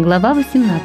Глава 18.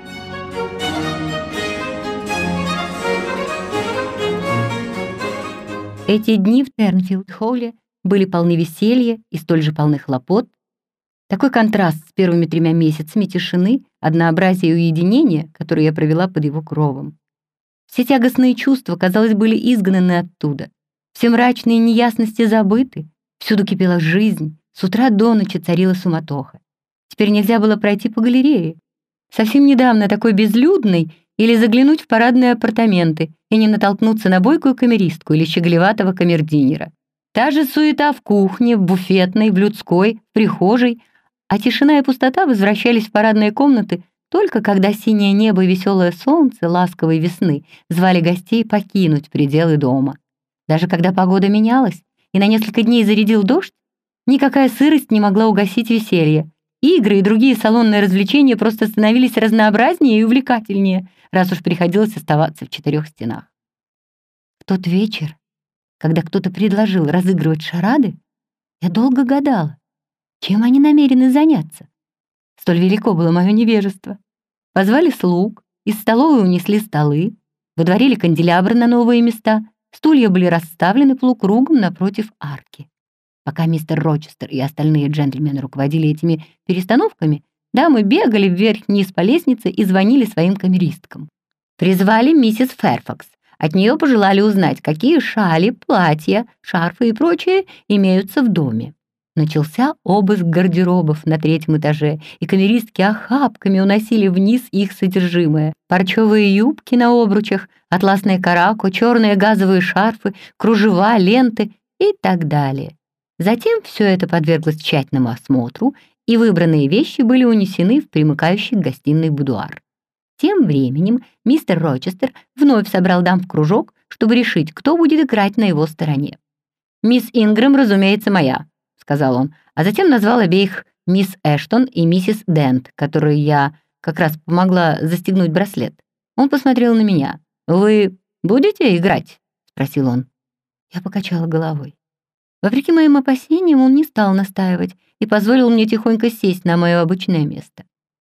Эти дни в Тернфилд-Холле были полны веселья и столь же полны хлопот. Такой контраст с первыми 3 месяцами тишины, однообразия и уединения, которые я провела под его кровом. Все тягостные чувства, казалось, были изгнаны оттуда. Все мрачные неясности забыты. Всюду кипела жизнь. С утра до ночи царила суматоха. Теперь нельзя было пройти по галерее. Совсем недавно такой безлюдной, или заглянуть в парадные апартаменты и не натолкнуться на бойкую камеристку или щеголеватого камердинера. Та же суета в кухне, в буфетной, в людской, в прихожей, а тишина и пустота возвращались в парадные комнаты только когда синее небо и веселое солнце ласковой весны звали гостей покинуть пределы дома. Даже когда погода менялась и на несколько дней зарядил дождь, никакая сырость не могла угасить веселье. Игры и другие салонные развлечения просто становились разнообразнее и увлекательнее, раз уж приходилось оставаться в 4 стенах. В тот вечер, когда кто-то предложил разыгрывать шарады, я долго гадала, чем они намерены заняться. Столь велико было мое невежество. Позвали слуг, из столовой унесли столы, водворили канделябры на новые места, стулья были расставлены полукругом напротив арки. Пока мистер Рочестер и остальные джентльмены руководили этими перестановками, дамы бегали вверх-вниз по лестнице и звонили своим камеристкам. Призвали миссис Ферфакс. От нее пожелали узнать, какие шали, платья, шарфы и прочее имеются в доме. Начался обыск гардеробов на 3-м этаже, и камеристки охапками уносили вниз их содержимое. Парчевые юбки на обручах, атласные карако, черные газовые шарфы, кружева, ленты и так далее. Затем все это подверглось тщательному осмотру, и выбранные вещи были унесены в примыкающий к гостиной будуар. Тем временем мистер Рочестер вновь собрал дам в кружок, чтобы решить, кто будет играть на его стороне. «Мисс Ингрэм, разумеется, моя», — сказал он, а затем назвал обеих мисс Эштон и миссис Дент, которой я как раз помогла застегнуть браслет. Он посмотрел на меня. «Вы будете играть?» — спросил он. Я покачала головой. Вопреки моим опасениям, он не стал настаивать и позволил мне тихонько сесть на мое обычное место.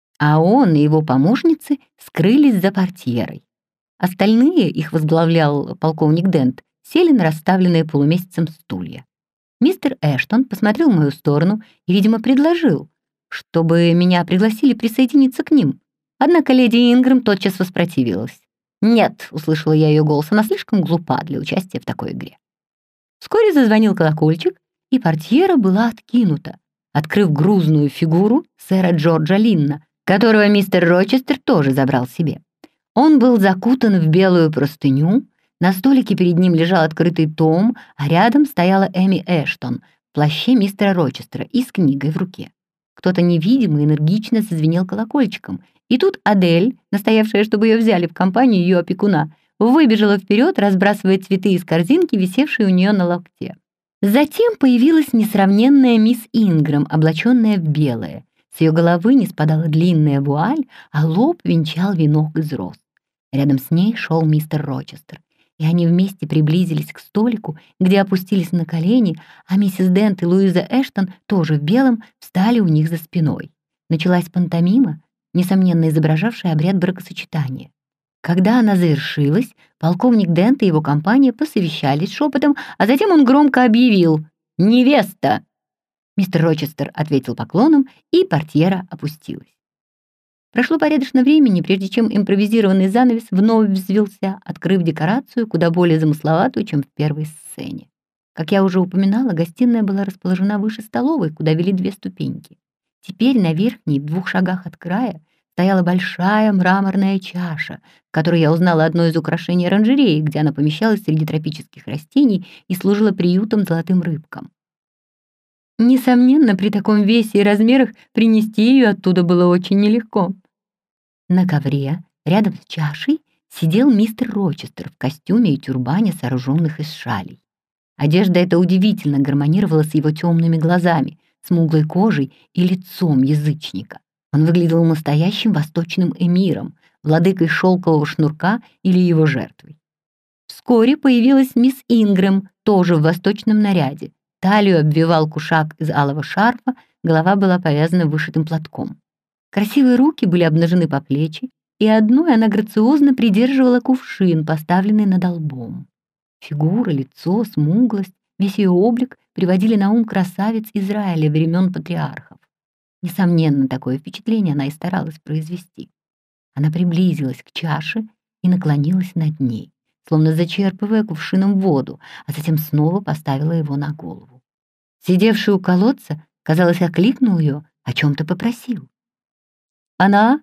А он и его помощницы скрылись за портьерой. Остальные, их возглавлял полковник Дент, сели на расставленные полумесяцем стулья. Мистер Эштон посмотрел в мою сторону и, видимо, предложил, чтобы меня пригласили присоединиться к ним. Однако леди Ингрэм тотчас воспротивилась. «Нет», — услышала я ее голос, — «она слишком глупа для участия в такой игре». Вскоре зазвонил колокольчик, и портьера была откинута, открыв грузную фигуру сэра Джорджа Линна, которого мистер Рочестер тоже забрал себе. Он был закутан в белую простыню, на столике перед ним лежал открытый том, а рядом стояла Эми Эштон в плаще мистера Рочестера и с книгой в руке. Кто-то невидимый энергично зазвенел колокольчиком, и тут Адель, настоявшая, чтобы ее взяли в компанию ее опекуна, выбежала вперед, разбрасывая цветы из корзинки, висевшей у нее на локте. Затем появилась несравненная мисс Ингрэм, облаченная в белое. С ее головы не спадала длинная вуаль, а лоб венчал венок из роз. Рядом с ней шел мистер Рочестер, и они вместе приблизились к столику, где опустились на колени, а миссис Дент и Луиза Эштон, тоже в белом, встали у них за спиной. Началась пантомима, несомненно изображавшая обряд бракосочетания. Когда она завершилась, полковник Дент и его компания посовещались шепотом, а затем он громко объявил «Невеста!». Мистер Рочестер ответил поклоном, и портьера опустилась. Прошло порядочно времени, прежде чем импровизированный занавес вновь взвился, открыв декорацию куда более замысловатую, чем в первой сцене. Как я уже упоминала, гостиная была расположена выше столовой, куда вели 2 ступеньки. Теперь на верхней, в 2 шагах от края, стояла большая мраморная чаша, в которой я узнала одно из украшений оранжереи, где она помещалась среди тропических растений и служила приютом золотым рыбкам. Несомненно, при таком весе и размерах принести ее оттуда было очень нелегко. На ковре, рядом с чашей, сидел мистер Рочестер в костюме и тюрбане, сооруженных из шалей. Одежда эта удивительно гармонировала с его темными глазами, смуглой кожей и лицом язычника. Он выглядел настоящим восточным эмиром, владыкой шелкового шнурка или его жертвой. Вскоре появилась мисс Ингрэм, тоже в восточном наряде. Талию обвивал кушак из алого шарфа, голова была повязана вышитым платком. Красивые руки были обнажены по плечи, и одной она грациозно придерживала кувшин, поставленный над лбом. Фигура, лицо, смуглость, весь ее облик приводили на ум красавиц Израиля времен патриархов. Несомненно, такое впечатление она и старалась произвести. Она приблизилась к чаше и наклонилась над ней, словно зачерпывая кувшином воду, а затем снова поставила его на голову. Сидевший у колодца, казалось, окликнул ее, о чем-то попросил. Она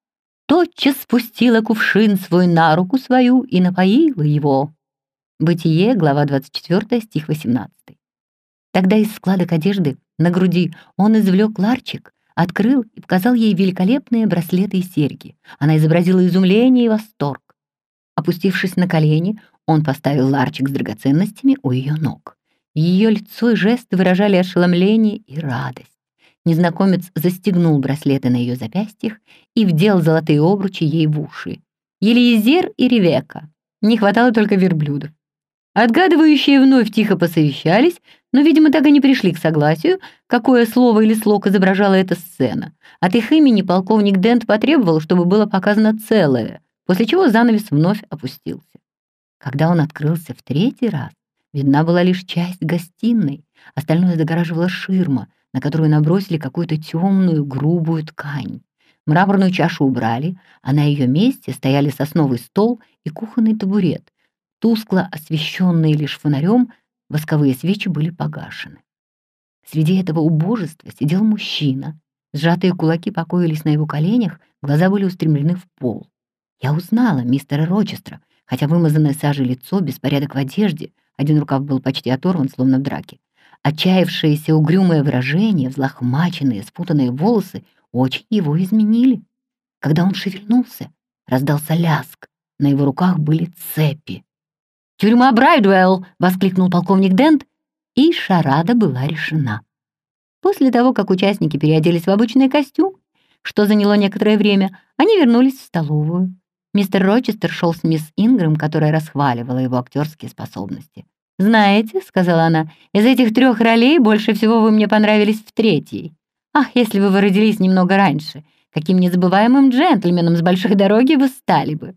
тотчас спустила кувшин свой на руку свою и напоила его. Бытие, глава 24, стих 18. Тогда из складок одежды на груди он извлек ларчик, открыл и показал ей великолепные браслеты и серьги. Она изобразила изумление и восторг. Опустившись на колени, он поставил ларчик с драгоценностями у ее ног. Ее лицо и жесты выражали ошеломление и радость. Незнакомец застегнул браслеты на ее запястьях и вдел золотые обручи ей в уши. Елиезер и Ревекка. Не хватало только верблюдов. Отгадывающие вновь тихо посовещались, но, видимо, так и не пришли к согласию, какое слово или слог изображала эта сцена. От их имени полковник Дент потребовал, чтобы было показано целое, после чего занавес вновь опустился. Когда он открылся в третий раз, видна была лишь часть гостиной, остальное загораживала ширма, на которую набросили какую-то темную, грубую ткань. Мраморную чашу убрали, а на ее месте стояли сосновый стол и кухонный табурет. Тускло освещенные лишь фонарем, восковые свечи были погашены. Среди этого убожества сидел мужчина. Сжатые кулаки покоились на его коленях, глаза были устремлены в пол. Я узнала мистера Рочестера, хотя вымазанное сажей лицо, беспорядок в одежде, один рукав был почти оторван, словно в драке. Отчаявшееся угрюмое выражение, взлохмаченные, спутанные волосы очень его изменили. Когда он шевельнулся, раздался лязг, на его руках были цепи. «Тюрьма Брайдуэлл!» — воскликнул полковник Дент, и шарада была решена. После того, как участники переоделись в обычный костюм, что заняло некоторое время, они вернулись в столовую. Мистер Рочестер шел с мисс Ингрэм, которая расхваливала его актерские способности. «Знаете, — сказала она, — из этих 3 ролей больше всего вы мне понравились в 3-й. Ах, если бы вы родились немного раньше, каким незабываемым джентльменом с большой дороги вы стали бы!»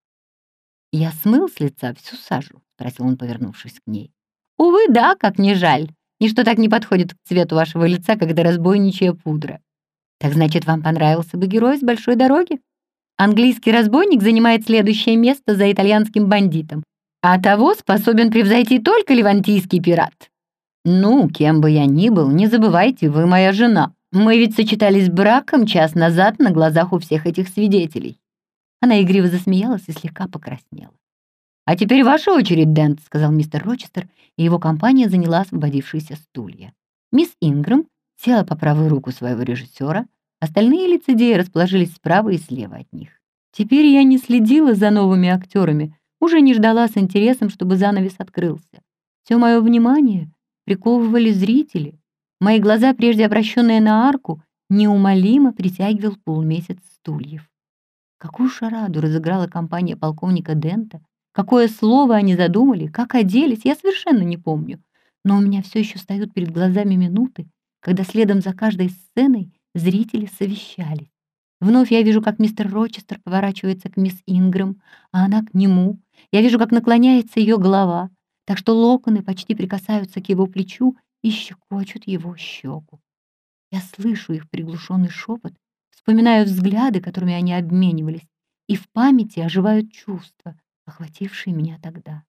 «Я смыл с лица всю сажу?» — спросил он, повернувшись к ней. «Увы, да, как не жаль. Ничто так не подходит к цвету вашего лица, как эта разбойничья пудра. Так значит, вам понравился бы герой с большой дороги? Английский разбойник занимает следующее место за итальянским бандитом, а того способен превзойти только ливантийский пират. Ну, кем бы я ни был, не забывайте, вы моя жена. Мы ведь сочетались браком час назад на глазах у всех этих свидетелей». Она игриво засмеялась и слегка покраснела. «А теперь ваша очередь, Дент», — сказал мистер Рочестер, и его компания заняла освободившиеся стулья. Мисс Ингрэм села по правую руку своего режиссера, остальные лицедеи расположились справа и слева от них. Теперь я не следила за новыми актерами, уже не ждала с интересом, чтобы занавес открылся. Все мое внимание приковывали зрители. Мои глаза, прежде обращенные на арку, неумолимо притягивал полумесяц стульев. Какую шараду разыграла компания полковника Дента, какое слово они задумали, как оделись, я совершенно не помню. Но у меня все еще встают перед глазами минуты, когда следом за каждой сценой зрители совещались. Вновь я вижу, как мистер Рочестер поворачивается к мисс Ингрэм, а она к нему. Я вижу, как наклоняется ее голова, так что локоны почти прикасаются к его плечу и щекочут его щеку. Я слышу их приглушенный шепот, вспоминаю взгляды, которыми они обменивались, и в памяти оживают чувства, охватившие меня тогда.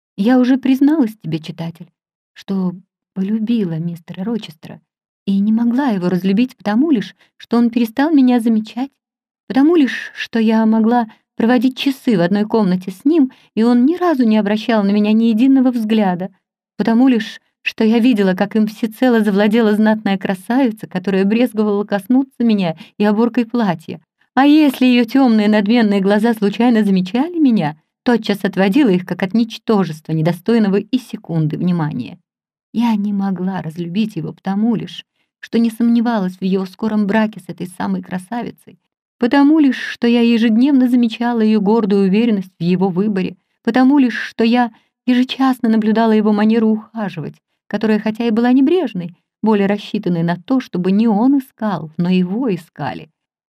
Я уже призналась тебе, читатель, что полюбила мистера Рочестера и не могла его разлюбить потому лишь, что он перестал меня замечать, потому лишь, что я могла проводить часы в одной комнате с ним, и он ни разу не обращал на меня ни единого взгляда, потому лишь, что я видела, как им всецело завладела знатная красавица, которая брезговала коснуться меня и оборкой платья. А если ее темные надменные глаза случайно замечали меня, тотчас отводила их, как от ничтожества, недостойного и секунды внимания. Я не могла разлюбить его потому лишь, что не сомневалась в его скором браке с этой самой красавицей, потому лишь, что я ежедневно замечала ее гордую уверенность в его выборе, потому лишь, что я ежечасно наблюдала его манеру ухаживать, которая, хотя и была небрежной, более рассчитанной на то, чтобы не он искал, но его искали.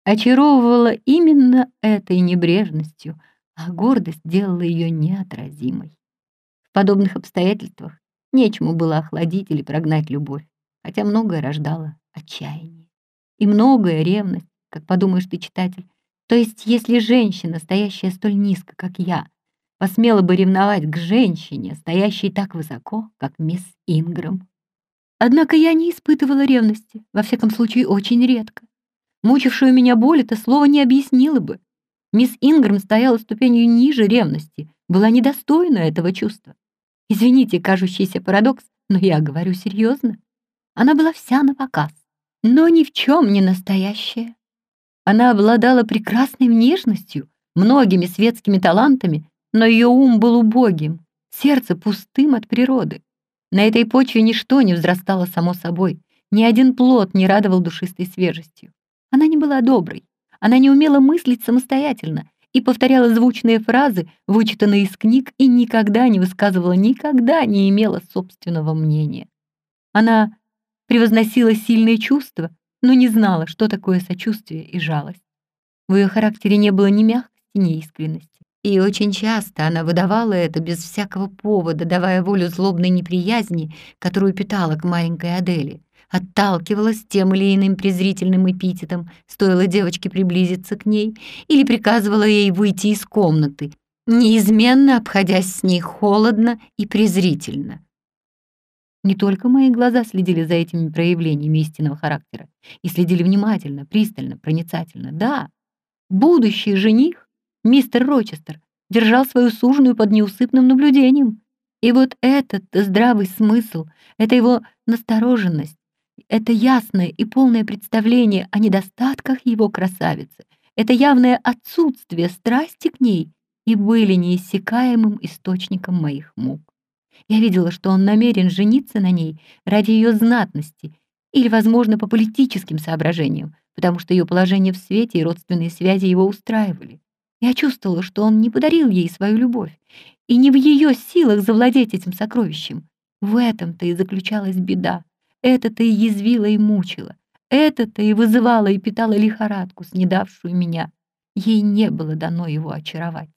очаровывала именно этой небрежностью, а гордость делала ее неотразимой. В подобных обстоятельствах нечему было охладить или прогнать любовь, хотя многое рождало отчаяние. И многое ревность, как подумаешь ты, читатель. То есть, если женщина, стоящая столь низко, как я, посмела бы ревновать к женщине, стоящей так высоко, как мисс Ингрэм. Однако я не испытывала ревности, во всяком случае, очень редко. Мучившую меня боль это слово не объяснило бы. Мисс Ингрэм стояла ступенью ниже ревности, была недостойна этого чувства. Извините, кажущийся парадокс, но я говорю серьезно. Она была вся напоказ, но ни в чем не настоящая. Она обладала прекрасной внешностью, многими светскими талантами, но ее ум был убогим, сердце пустым от природы. На этой почве ничто не взрастало само собой, ни один плод не радовал душистой свежестью. Она не была доброй, она не умела мыслить самостоятельно и повторяла звучные фразы, вычитанные из книг, и никогда не высказывала, никогда не имела собственного мнения. Она превозносила сильные чувства, но не знала, что такое сочувствие и жалость. В ее характере не было ни мягкости, ни искренности. И очень часто она выдавала это без всякого повода, давая волю злобной неприязни, которую питала к маленькой Адели. Отталкивалась тем или иным презрительным эпитетом, стоило девочке приблизиться к ней, или приказывала ей выйти из комнаты, неизменно обходясь с ней холодно и презрительно. Не только мои глаза следили за этими проявлениями истинного характера и следили внимательно, пристально, проницательно. Да, будущий жених, мистер Рочестер, держал свою суженую под неусыпным наблюдением. И вот этот здравый смысл, это его настороженность, это ясное и полное представление о недостатках его красавицы, это явное отсутствие страсти к ней и были неиссякаемым источником моих мук. Я видела, что он намерен жениться на ней ради ее знатности или, возможно, по политическим соображениям, потому что ее положение в свете и родственные связи его устраивали. Я чувствовала, что он не подарил ей свою любовь, и не в ее силах завладеть этим сокровищем. В этом-то и заключалась беда. Это-то и язвило и мучило. Это-то и вызывало и питало лихорадку, снедавшую меня. Ей не было дано его очаровать.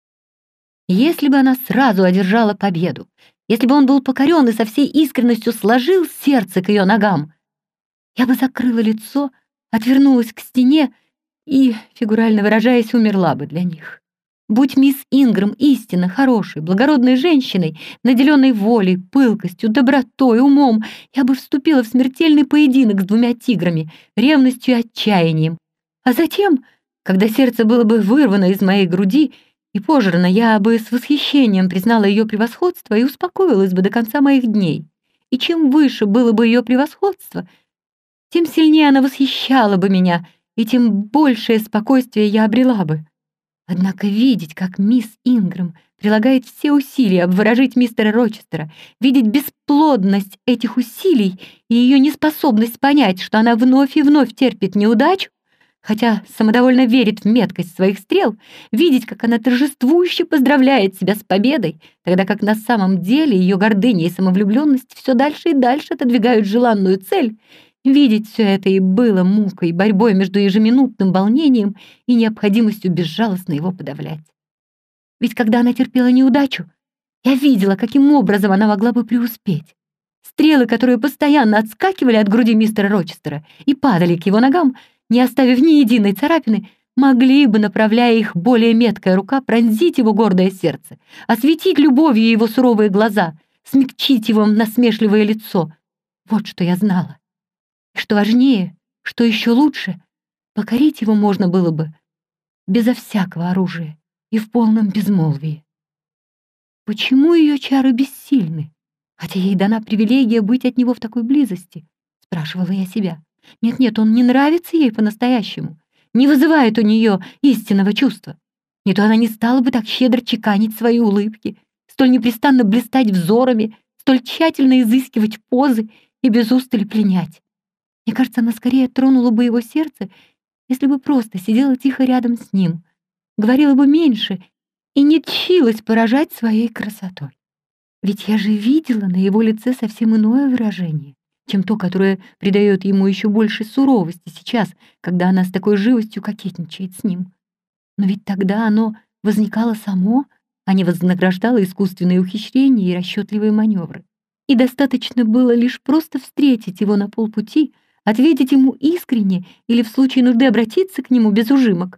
Если бы она сразу одержала победу, если бы он был покорен и со всей искренностью сложил сердце к ее ногам, я бы закрыла лицо, отвернулась к стене и, фигурально выражаясь, умерла бы для них. Будь мисс Ингрэм истинно хорошей, благородной женщиной, наделенной волей, пылкостью, добротой, умом, я бы вступила в смертельный поединок с двумя тиграми, ревностью и отчаянием. А затем, когда сердце было бы вырвано из моей груди и пожрано, я бы с восхищением признала ее превосходство и успокоилась бы до конца моих дней. И чем выше было бы ее превосходство, тем сильнее она восхищала бы меня, и тем большее спокойствие я обрела бы. Однако видеть, как мисс Ингрэм прилагает все усилия обворожить мистера Рочестера, видеть бесплодность этих усилий и ее неспособность понять, что она вновь и вновь терпит неудачу, хотя самодовольно верит в меткость своих стрел, видеть, как она торжествующе поздравляет себя с победой, тогда как на самом деле ее гордыня и самовлюбленность все дальше и дальше отодвигают желанную цель, видеть все это и было мукой, борьбой между ежеминутным волнением и необходимостью безжалостно его подавлять. Ведь когда она терпела неудачу, я видела, каким образом она могла бы преуспеть. Стрелы, которые постоянно отскакивали от груди мистера Рочестера и падали к его ногам, не оставив ни единой царапины, могли бы, направляя их более меткая рука, пронзить его гордое сердце, осветить любовью его суровые глаза, смягчить его насмешливое лицо. Вот что я знала. И что важнее, что еще лучше, покорить его можно было бы безо всякого оружия и в полном безмолвии. Почему ее чары бессильны, хотя ей дана привилегия быть от него в такой близости? Спрашивала я себя. Нет-нет, он не нравится ей по-настоящему, не вызывает у нее истинного чувства. Не то она не стала бы так щедро чеканить свои улыбки, столь непрестанно блистать взорами, столь тщательно изыскивать позы и без устали пленять. Мне кажется, она скорее тронула бы его сердце, если бы просто сидела тихо рядом с ним, говорила бы меньше и не тщилась поражать своей красотой. Ведь я же видела на его лице совсем иное выражение, чем то, которое придает ему еще большей суровости сейчас, когда она с такой живостью кокетничает с ним. Но ведь тогда оно возникало само, а не вознаграждало искусственные ухищрения и расчетливые маневры. И достаточно было лишь просто встретить его на полпути, ответить ему искренне или в случае нужды обратиться к нему без ужимок.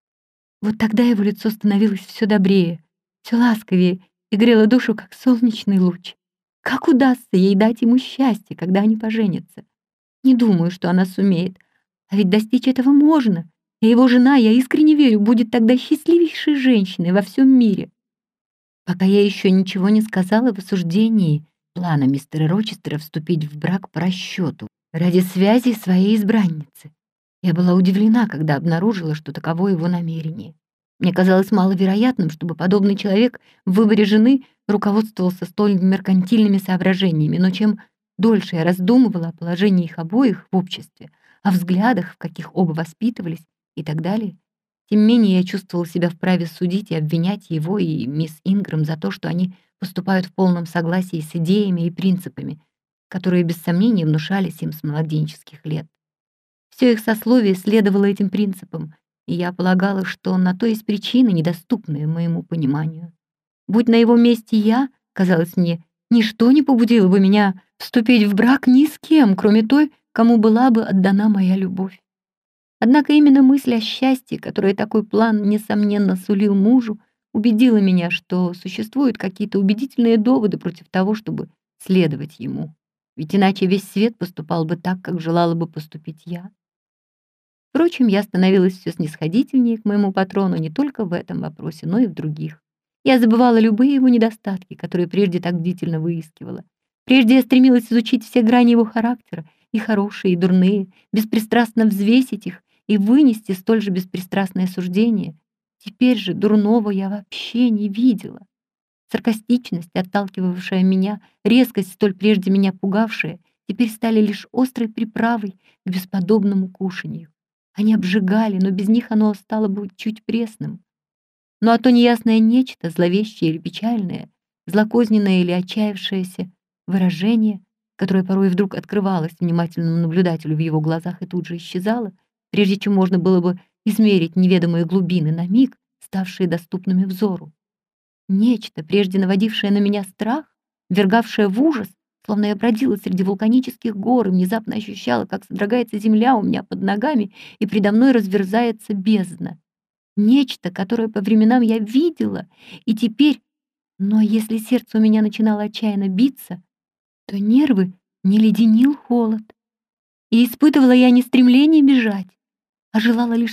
Вот тогда его лицо становилось все добрее, все ласковее и грело душу, как солнечный луч. Как удастся ей дать ему счастье, когда они поженятся? Не думаю, что она сумеет. А ведь достичь этого можно. И его жена, я искренне верю, будет тогда счастливейшей женщиной во всем мире. Пока я еще ничего не сказала в осуждении плана мистера Рочестера вступить в брак по расчету ради связи своей избранницы. Я была удивлена, когда обнаружила, что таково его намерение. Мне казалось маловероятным, чтобы подобный человек в выборе жены руководствовался столь меркантильными соображениями, но чем дольше я раздумывала о положении их обоих в обществе, о взглядах, в каких оба воспитывались и так далее, тем менее я чувствовала себя вправе судить и обвинять его и мисс Ингрэм за то, что они поступают в полном согласии с идеями и принципами, которые без сомнения внушались им с младенческих лет. Все их сословие следовало этим принципам, и я полагала, что на то есть причины, недоступные моему пониманию. Будь на его месте я, казалось мне, ничто не побудило бы меня вступить в брак ни с кем, кроме той, кому была бы отдана моя любовь. Однако именно мысль о счастье, которое такой план, несомненно, сулил мужу, убедила меня, что существуют какие-то убедительные доводы против того, чтобы следовать ему. Ведь иначе весь свет поступал бы так, как желала бы поступить я. Впрочем, я становилась все снисходительнее к моему патрону не только в этом вопросе, но и в других. Я забывала любые его недостатки, которые прежде так бдительно выискивала. Прежде я стремилась изучить все грани его характера, и хорошие, и дурные, беспристрастно взвесить их и вынести столь же беспристрастное суждение. Теперь же дурного я вообще не видела. Саркастичность, отталкивавшая меня, резкость, столь прежде меня пугавшая, теперь стали лишь острой приправой к бесподобному кушанью. Они обжигали, но без них оно стало бы чуть пресным. Ну а то неясное нечто, зловещее или печальное, злокозненное или отчаявшееся выражение, которое порой вдруг открывалось внимательному наблюдателю в его глазах и тут же исчезало, прежде чем можно было бы измерить неведомые глубины на миг, ставшие доступными взору. Нечто, прежде наводившее на меня страх, ввергавшее в ужас, словно я бродила среди вулканических гор и внезапно ощущала, как содрогается земля у меня под ногами и предо мной разверзается бездна. Нечто, которое по временам я видела, и теперь, но если сердце у меня начинало отчаянно биться, то нервы не леденил холод. И испытывала я не стремление бежать, а желала лишь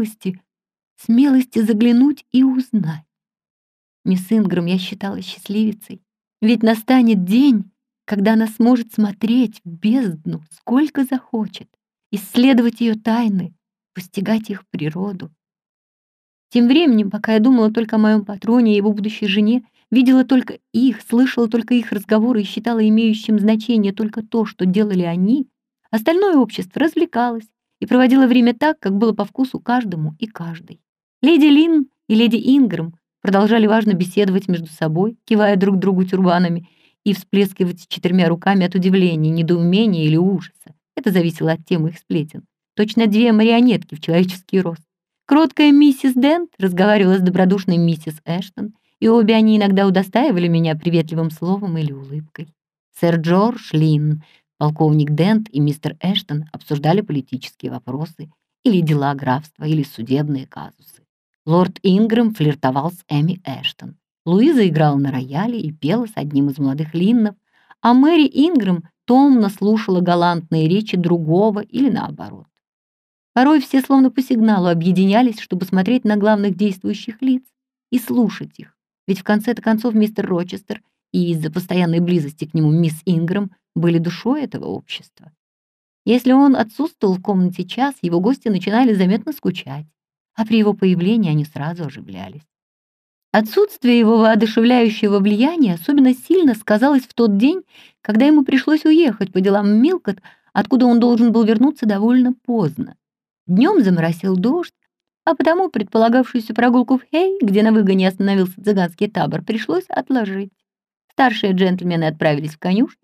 смелости заглянуть и узнать. Мисс Ингрэм я считала счастливицей, ведь настанет день, когда она сможет смотреть в бездну сколько захочет, исследовать ее тайны, постигать их природу. Тем временем, пока я думала только о моем патроне и его будущей жене, видела только их, слышала только их разговоры и считала имеющим значение только то, что делали они, остальное общество развлекалось и проводило время так, как было по вкусу каждому и каждой. Леди Линн и леди Ингрэм продолжали важно беседовать между собой, кивая друг другу тюрбанами и всплескивать четырьмя руками от удивления, недоумения или ужаса. Это зависело от темы их сплетен. Точно две марионетки в человеческий рост. Кроткая миссис Дент разговаривала с добродушной миссис Эштон, и обе они иногда удостаивали меня приветливым словом или улыбкой. Сэр Джордж Линн, полковник Дент и мистер Эштон обсуждали политические вопросы или дела графства, или судебные казусы. Лорд Ингрэм флиртовал с Эми Эштон. Луиза играла на рояле и пела с одним из молодых Линнов, а Мэри Ингрэм томно слушала галантные речи другого или наоборот. Порой все словно по сигналу объединялись, чтобы смотреть на главных действующих лиц и слушать их, ведь в конце-то концов мистер Рочестер и из-за постоянной близости к нему мисс Ингрэм были душой этого общества. Если он отсутствовал в комнате час, его гости начинали заметно скучать, а при его появлении они сразу оживлялись. Отсутствие его воодушевляющего влияния особенно сильно сказалось в тот день, когда ему пришлось уехать по делам в Милкот, откуда он должен был вернуться довольно поздно. Днем заморосил дождь, а потому предполагавшуюся прогулку в Хей, где на выгоне остановился цыганский табор, пришлось отложить. Старшие джентльмены отправились в конюшню,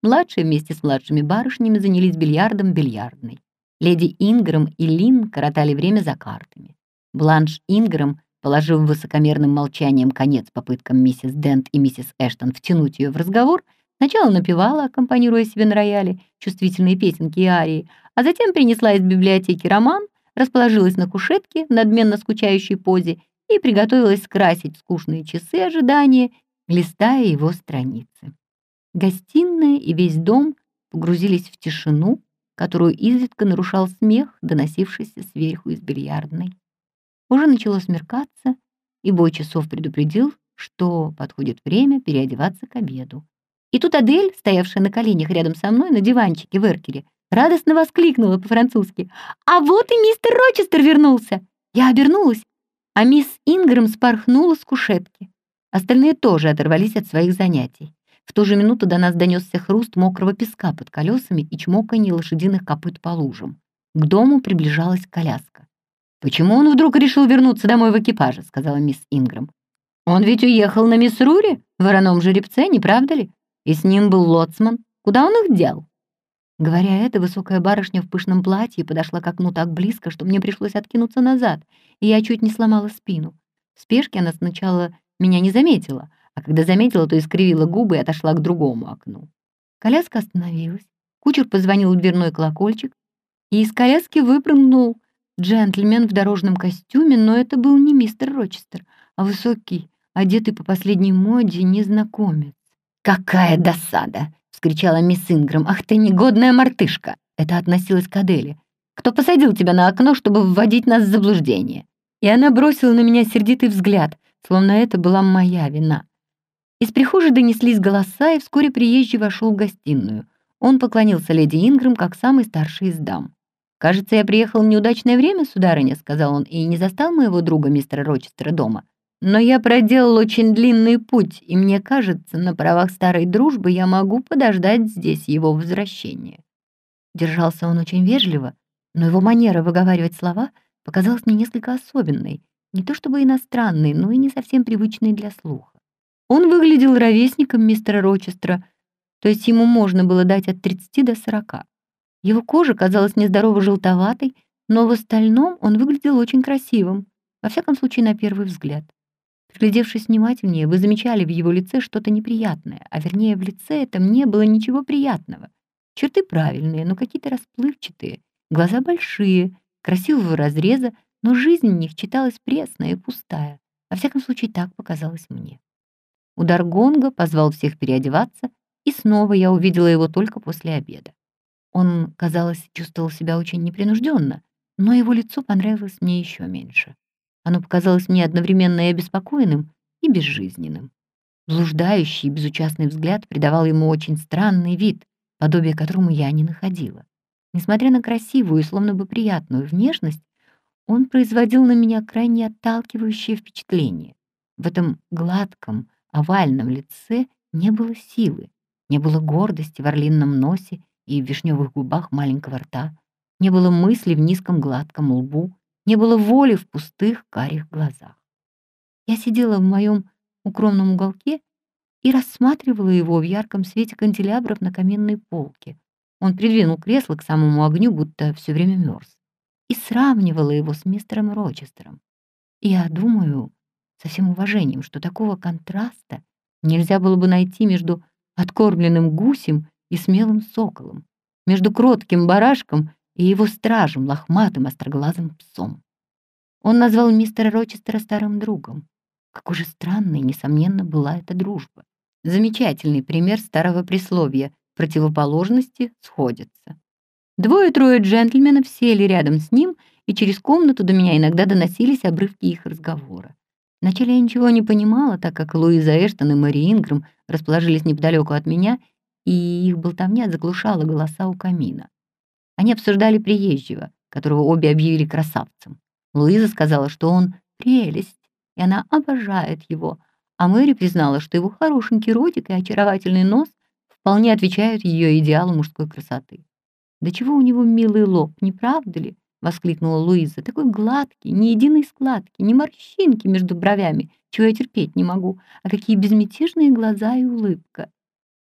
Младшие вместе с младшими барышнями занялись бильярдом в бильярдной. Леди Ингрэм и Лин коротали время за картами. Бланш Ингрэм, положив высокомерным молчанием конец попыткам миссис Дент и миссис Эштон втянуть ее в разговор, сначала напевала, аккомпанируя себе на рояле, чувствительные песенки и арии, а затем принесла из библиотеки роман, расположилась на кушетке в надменно скучающей позе и приготовилась скрасить скучные часы ожидания, листая его страницы. Гостиная и весь дом погрузились в тишину, которую изредка нарушал смех, доносившийся сверху из бильярдной. Уже начало смеркаться, и бой часов предупредил, что подходит время переодеваться к обеду. И тут Адель, стоявшая на коленях рядом со мной на диванчике в эркере, радостно воскликнула по-французски: «А вот и мистер Рочестер вернулся!» Я обернулась, а мисс Ингрэм спорхнула с кушетки. Остальные тоже оторвались от своих занятий. В ту же минуту до нас донесся хруст мокрого песка под колесами и чмоканье лошадиных копыт по лужам. К дому приближалась коляска. «Почему он вдруг решил вернуться домой в экипаже?» — сказала мисс Ингрэм. «Он ведь уехал на мисс Рури, в вороном жеребце, не правда ли? И с ним был лоцман. Куда он их дел?» Говоря это, высокая барышня в пышном платье подошла к окну так близко, что мне пришлось откинуться назад, и я чуть не сломала спину. В спешке она сначала меня не заметила, а когда заметила, то искривила губы и отошла к другому окну. Коляска остановилась, кучер позвонил в дверной колокольчик, и из коляски выпрыгнул джентльмен в дорожном костюме, но это был не мистер Рочестер, а высокий, одетый по последней моде незнакомец. «Какая досада!» — вскричала мисс Ингрэм. «Ах ты негодная мартышка!» Это относилось к Аделе. «Кто посадил тебя на окно, чтобы вводить нас в заблуждение?» И она бросила на меня сердитый взгляд, словно это была моя вина. Из прихожей донеслись голоса, и вскоре приезжий вошел в гостиную. Он поклонился леди Ингрэм, как самый старший из дам. «Кажется, я приехал в неудачное время, сударыня», — сказал он, «и не застал моего друга мистера Рочестера дома. Но я проделал очень длинный путь, и мне кажется, на правах старой дружбы я могу подождать здесь его возвращения». Держался он очень вежливо, но его манера выговаривать слова показалась мне несколько особенной, не то чтобы иностранной, но и не совсем привычной для слуха. Он выглядел ровесником мистера Рочестера, то есть ему можно было дать от 30 до 40. Его кожа казалась нездорово желтоватой, но в остальном он выглядел очень красивым, во всяком случае на первый взгляд. Приглядевшись внимательнее, вы замечали в его лице что-то неприятное, а вернее в лице этом не было ничего приятного. Черты правильные, но какие-то расплывчатые, глаза большие, красивого разреза, но жизнь в них читалась пресная и пустая. Во всяком случае, так показалось мне. Удар гонга позвал всех переодеваться, и снова я увидела его только после обеда. Он, казалось, чувствовал себя очень непринужденно, но его лицо понравилось мне еще меньше. Оно показалось мне одновременно и обеспокоенным, и безжизненным. Блуждающий, безучастный взгляд придавал ему очень странный вид, подобие которому я не находила. Несмотря на красивую и словно бы приятную внешность, он производил на меня крайне отталкивающее впечатление. В этом гладком, овальном лице не было силы, не было гордости в орлином носе и в вишневых губах маленького рта, не было мысли в низком гладком лбу, не было воли в пустых карих глазах. Я сидела в моем укромном уголке и рассматривала его в ярком свете канделябров на каминной полке. Он придвинул кресло к самому огню, будто все время мерз, и сравнивала его с мистером Рочестером. И я думаю, со всем уважением, что такого контраста нельзя было бы найти между откормленным гусем и смелым соколом, между кротким барашком и его стражем, лохматым остроглазым псом. Он назвал мистера Рочестера старым другом. Какой же странной, несомненно, была эта дружба. Замечательный пример старого присловия: противоположности сходятся. Двое-трое джентльменов сели рядом с ним, и через комнату до меня иногда доносились обрывки их разговора. Вначале я ничего не понимала, так как Луиза Эштон и Мэри Ингрэм расположились неподалеку от меня, и их болтовня заглушала голоса у камина. Они обсуждали приезжего, которого обе объявили красавцем. Луиза сказала, что он прелесть, и она обожает его, а Мэри признала, что его хорошенький ротик и очаровательный нос вполне отвечают ее идеалу мужской красоты. «Да чего у него милый лоб, не правда ли?» — воскликнула Луиза. «Такой гладкий, ни единой складки, ни морщинки между бровями, чего я терпеть не могу, а какие безмятежные глаза и улыбка!»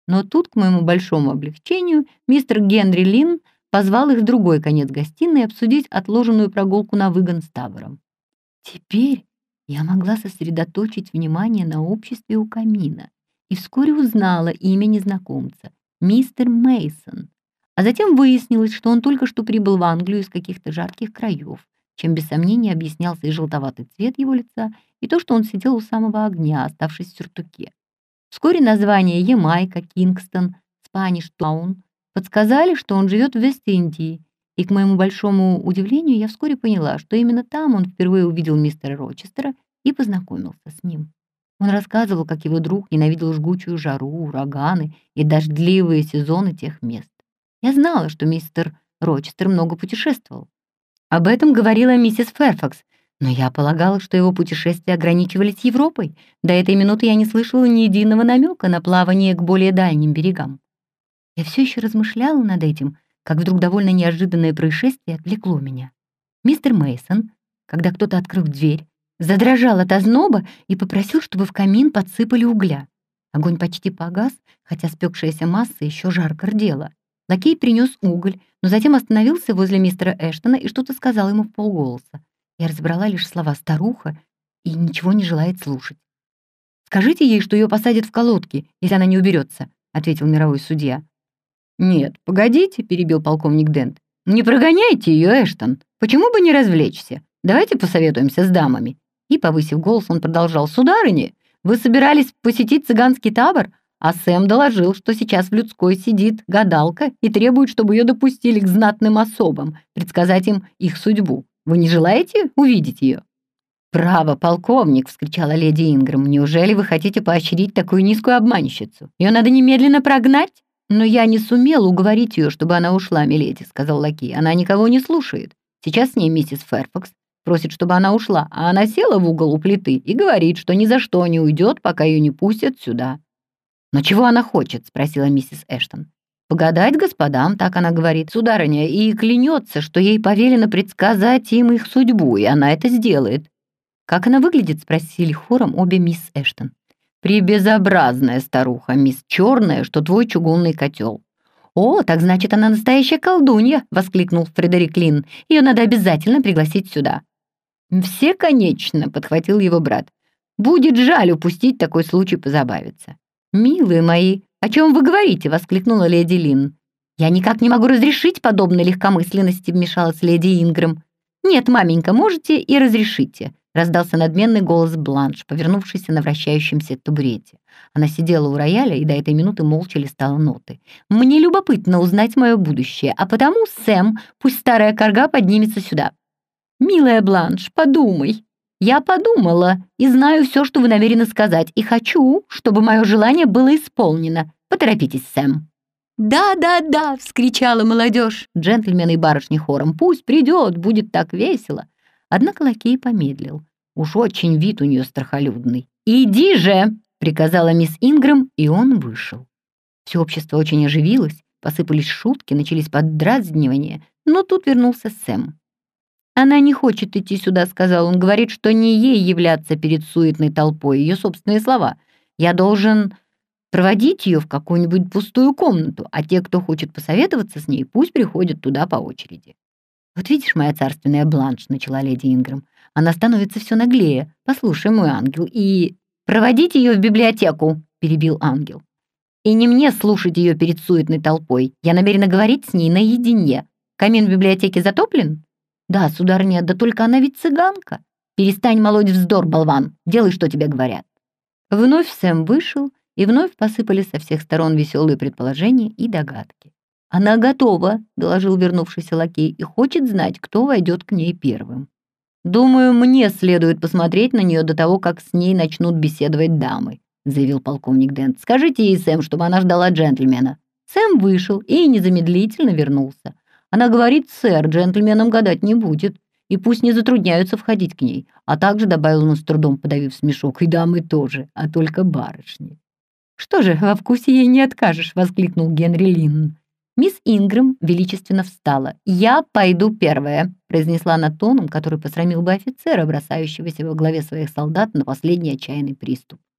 Но тут, к моему большому облегчению, мистер Генри Лин позвал их в другой конец гостиной обсудить отложенную прогулку на выгон с табором. Теперь я могла сосредоточить внимание на обществе у камина и вскоре узнала имя незнакомца — мистер Мейсон. А затем выяснилось, что он только что прибыл в Англию из каких-то жарких краев, чем без сомнения объяснялся и желтоватый цвет его лица, и то, что он сидел у самого огня, оставшись в сюртуке. Вскоре названия Ямайка, Кингстон, Спаниш-таун подсказали, что он живет в Вест-Индии, и, к моему большому удивлению, я вскоре поняла, что именно там он впервые увидел мистера Рочестера и познакомился с ним. Он рассказывал, как его друг ненавидел жгучую жару, ураганы и дождливые сезоны тех мест. Я знала, что мистер Рочестер много путешествовал. Об этом говорила миссис Фэрфакс, но я полагала, что его путешествия ограничивались Европой. До этой минуты я не слышала ни единого намека на плавание к более дальним берегам. Я все еще размышляла над этим, как вдруг довольно неожиданное происшествие отвлекло меня. Мистер Мейсон, когда кто-то открыл дверь, задрожал от озноба и попросил, чтобы в камин подсыпали угля. Огонь почти погас, хотя спекшаяся масса еще жарко рдела. Лакей принес уголь, но затем остановился возле мистера Эштона и что-то сказал ему вполголоса. Я разобрала лишь слова «старуха» и ничего не желает слушать. «Скажите ей, что ее посадят в колодки, если она не уберется», — ответил мировой судья. «Нет, погодите», — перебил полковник Дент. «Не прогоняйте ее, Эштон. Почему бы не развлечься? Давайте посоветуемся с дамами». И, повысив голос, он продолжал: «Сударыни, вы собирались посетить цыганский табор? А Сэм доложил, что сейчас в людской сидит гадалка и требует, чтобы ее допустили к знатным особам, предсказать им их судьбу. Вы не желаете увидеть ее?» «Право, полковник!» — вскричала леди Ингрэм. «Неужели вы хотите поощрить такую низкую обманщицу? Ее надо немедленно прогнать?» «Но я не сумела уговорить ее, чтобы она ушла, миледи», — сказал лакей. «Она никого не слушает. Сейчас с ней миссис Фэрфакс просит, чтобы она ушла, а она села в угол у плиты и говорит, что ни за что не уйдет, пока ее не пустят сюда». «Но чего она хочет?» — спросила миссис Эштон. «Погадать господам», — так она говорит, сударыня, и клянется, что ей повелено предсказать им их судьбу, и она это сделает. «Как она выглядит?» — спросили хором обе мисс Эштон. «Пребезобразная старуха, мисс Черная, что твой чугунный котел». «О, так значит, она настоящая колдунья!» — воскликнул Фредерик Лин. «Ее надо обязательно пригласить сюда». «Все, конечно», — подхватил его брат. «Будет жаль упустить такой случай позабавиться». «Милые мои, о чем вы говорите?» — воскликнула леди Лин. «Я никак не могу разрешить подобной легкомысленности», — вмешалась леди Ингрэм. «Нет, маменька, можете и разрешите», — раздался надменный голос Бланш, повернувшийся на вращающемся табурете. Она сидела у рояля и до этой минуты молча листала ноты. «Мне любопытно узнать мое будущее, а потому, Сэм, пусть старая корга поднимется сюда». «Милая Бланш, подумай». «Я подумала и знаю все, что вы намерены сказать, и хочу, чтобы мое желание было исполнено. Поторопитесь, Сэм». «Да, да, да!» — вскричала молодежь. Джентльмены и барышни хором. «Пусть придет, будет так весело». Однако лакей помедлил. Уж очень вид у нее страхолюдный. «Иди же!» — приказала мисс Ингрэм, и он вышел. Все общество очень оживилось, посыпались шутки, начались поддразнивания, но тут вернулся Сэм. «Она не хочет идти сюда», — сказал он. «Говорит, что не ей являться перед суетной толпой». Ее собственные слова. «Я должен проводить ее в какую-нибудь пустую комнату, а те, кто хочет посоветоваться с ней, пусть приходят туда по очереди». «Вот видишь, моя царственная Бланш», — начала леди Ингрэм. «Она становится все наглее. Послушай, мой ангел, и...» «Проводите ее в библиотеку», — перебил ангел. «И не мне слушать ее перед суетной толпой. Я намерена говорить с ней наедине. Камин в библиотеке затоплен?» «Да, сударыня, да только она ведь цыганка. Перестань молоть вздор, болван. Делай, что тебе говорят». Вновь Сэм вышел, и вновь посыпались со всех сторон веселые предположения и догадки. «Она готова», — доложил вернувшийся лакей, «и хочет знать, кто войдет к ней первым. Думаю, мне следует посмотреть на нее до того, как с ней начнут беседовать дамы», — заявил полковник Дент. «Скажите ей, Сэм, чтобы она ждала джентльмена». Сэм вышел и незамедлительно вернулся. «Она говорит, сэр, джентльменам гадать не будет, и пусть не затрудняются входить к ней», а также добавил он с трудом, подавив смешок, «и дамы тоже, а только барышни». «Что же, во вкусе ей не откажешь», — воскликнул Генри Лин. Мисс Ингрэм величественно встала. «Я пойду первая», — произнесла она тоном, который посрамил бы офицера, бросающегося во главе своих солдат на последний отчаянный приступ.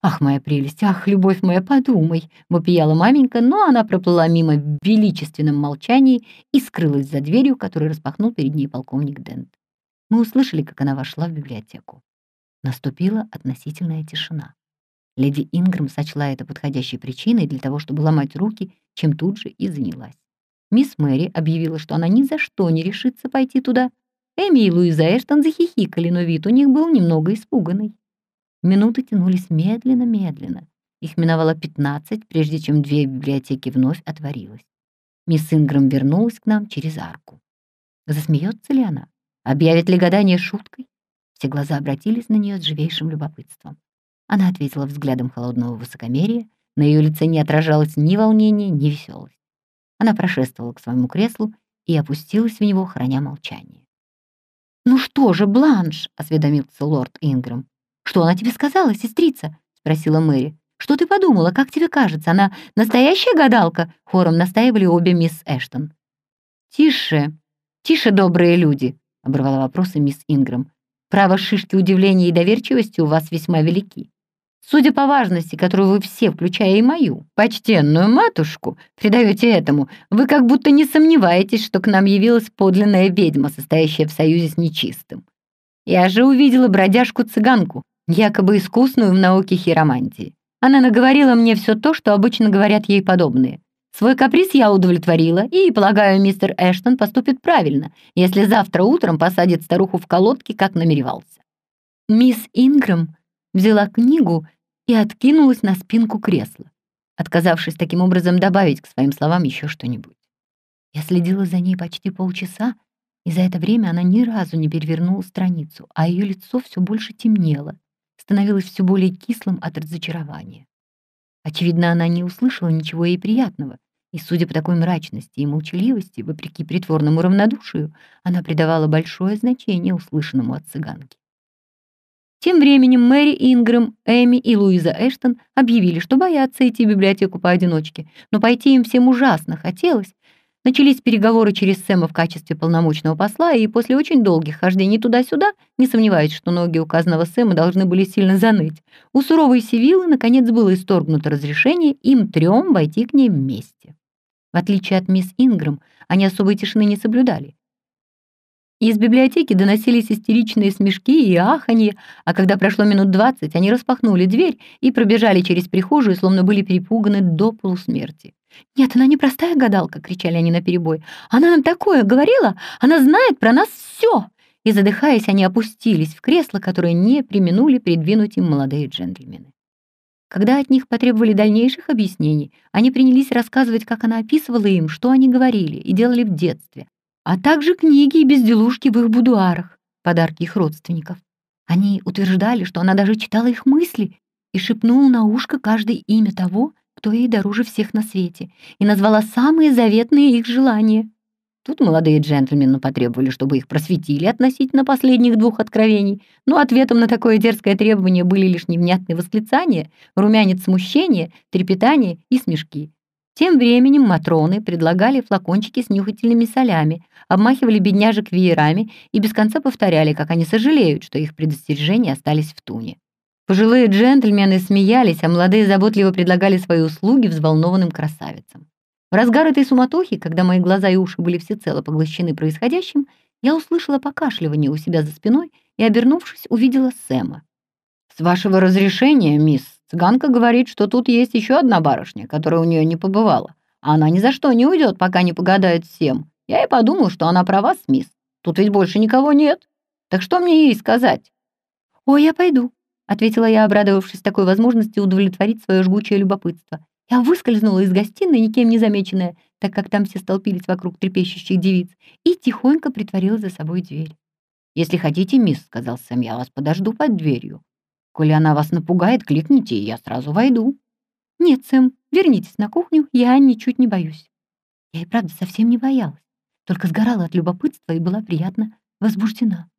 «Ах, моя прелесть, ах, любовь моя, подумай!» — вопияла маменька, но она проплыла мимо в величественном молчании и скрылась за дверью, которую распахнул перед ней полковник Дент. Мы услышали, как она вошла в библиотеку. Наступила относительная тишина. Леди Ингрэм сочла это подходящей причиной для того, чтобы ломать руки, чем тут же и занялась. Мисс Мэри объявила, что она ни за что не решится пойти туда. Эми и Луиза Эштон захихикали, но вид у них был немного испуганный. Минуты тянулись медленно-медленно. Их миновало 15, прежде чем дверь библиотеки вновь отворилась. Мисс Ингрэм вернулась к нам через арку. Засмеется ли она? Объявит ли гадание шуткой? Все глаза обратились на нее с живейшим любопытством. Она ответила взглядом холодного высокомерия, на ее лице не отражалось ни волнения, ни веселости. Она прошествовала к своему креслу и опустилась в него, храня молчание. «Ну что же, Бланш?» — осведомился лорд Ингрэм. «Что она тебе сказала, сестрица?» — спросила Мэри. «Что ты подумала? Как тебе кажется? Она настоящая гадалка?» — хором настаивали обе мисс Эштон. «Тише, тише, добрые люди!» — оборвала вопросы мисс Ингрэм. «Право, шишки удивления и доверчивости у вас весьма велики. Судя по важности, которую вы все, включая и мою, почтенную матушку, придаете этому, вы как будто не сомневаетесь, что к нам явилась подлинная ведьма, состоящая в союзе с нечистым. Я же увидела бродяжку-цыганку, якобы искусную в науке хиромантии. Она наговорила мне все то, что обычно говорят ей подобные. Свой каприз я удовлетворила, и, полагаю, мистер Эштон поступит правильно, если завтра утром посадит старуху в колодки, как намеревался». Мисс Ингрэм взяла книгу и откинулась на спинку кресла, отказавшись таким образом добавить к своим словам еще что-нибудь. Я следила за ней почти полчаса, и за это время она ни разу не перевернула страницу, а ее лицо все больше темнело, становилось все более кислым от разочарования. Очевидно, она не услышала ничего ей приятного, и, судя по такой мрачности и молчаливости, вопреки притворному равнодушию, она придавала большое значение услышанному от цыганки. Тем временем Мэри Ингрэм, Эми и Луиза Эштон объявили, что боятся идти в библиотеку поодиночке, но пойти им всем ужасно хотелось. Начались переговоры через Сэма в качестве полномочного посла, и после очень долгих хождений туда-сюда, не сомневаюсь, что ноги указанного Сэма должны были сильно заныть, у суровой Сивиллы наконец было исторгнуто разрешение им трем войти к ней вместе. В отличие от мисс Ингрэм, они особой тишины не соблюдали. Из библиотеки доносились истеричные смешки и аханье, а когда прошло минут 20, они распахнули дверь и пробежали через прихожую, словно были перепуганы до полусмерти. «Нет, она не простая гадалка!» — кричали они наперебой. «Она нам такое говорила! Она знает про нас все!» И, задыхаясь, они опустились в кресло, которое не преминули придвинуть им молодые джентльмены. Когда от них потребовали дальнейших объяснений, они принялись рассказывать, как она описывала им, что они говорили и делали в детстве, а также книги и безделушки в их будуарах, подарки их родственников. Они утверждали, что она даже читала их мысли и шепнула на ушко каждое имя того, кто ей дороже всех на свете, и назвала самые заветные их желания. Тут молодые джентльмены потребовали, чтобы их просветили относительно последних двух откровений, но ответом на такое дерзкое требование были лишь невнятные восклицания, румянец смущения, трепетание и смешки. Тем временем матроны предлагали флакончики с нюхательными солями, обмахивали бедняжек веерами и без конца повторяли, как они сожалеют, что их предостережения остались в туне. Пожилые джентльмены смеялись, а молодые заботливо предлагали свои услуги взволнованным красавицам. В разгар этой суматохи, когда мои глаза и уши были всецело поглощены происходящим, я услышала покашливание у себя за спиной и, обернувшись, увидела Сэма. «С вашего разрешения, мисс, цыганка говорит, что тут есть еще одна барышня, которая у нее не побывала. А она ни за что не уйдет, пока не погадает всем. Я и подумал, что она права, мисс. Тут ведь больше никого нет. Так что мне ей сказать?» «Ой, я пойду», — ответила я, обрадовавшись такой возможности удовлетворить свое жгучее любопытство. Я выскользнула из гостиной, никем не замеченная, так как там все столпились вокруг трепещущих девиц, и тихонько притворила за собой дверь. «Если хотите, мисс, — сказал Сэм, — я вас подожду под дверью. Коли она вас напугает, кликните, и я сразу войду». «Нет, Сэм, вернитесь на кухню, я ничуть не боюсь». Я и правда совсем не боялась, только сгорала от любопытства и была приятно возбуждена.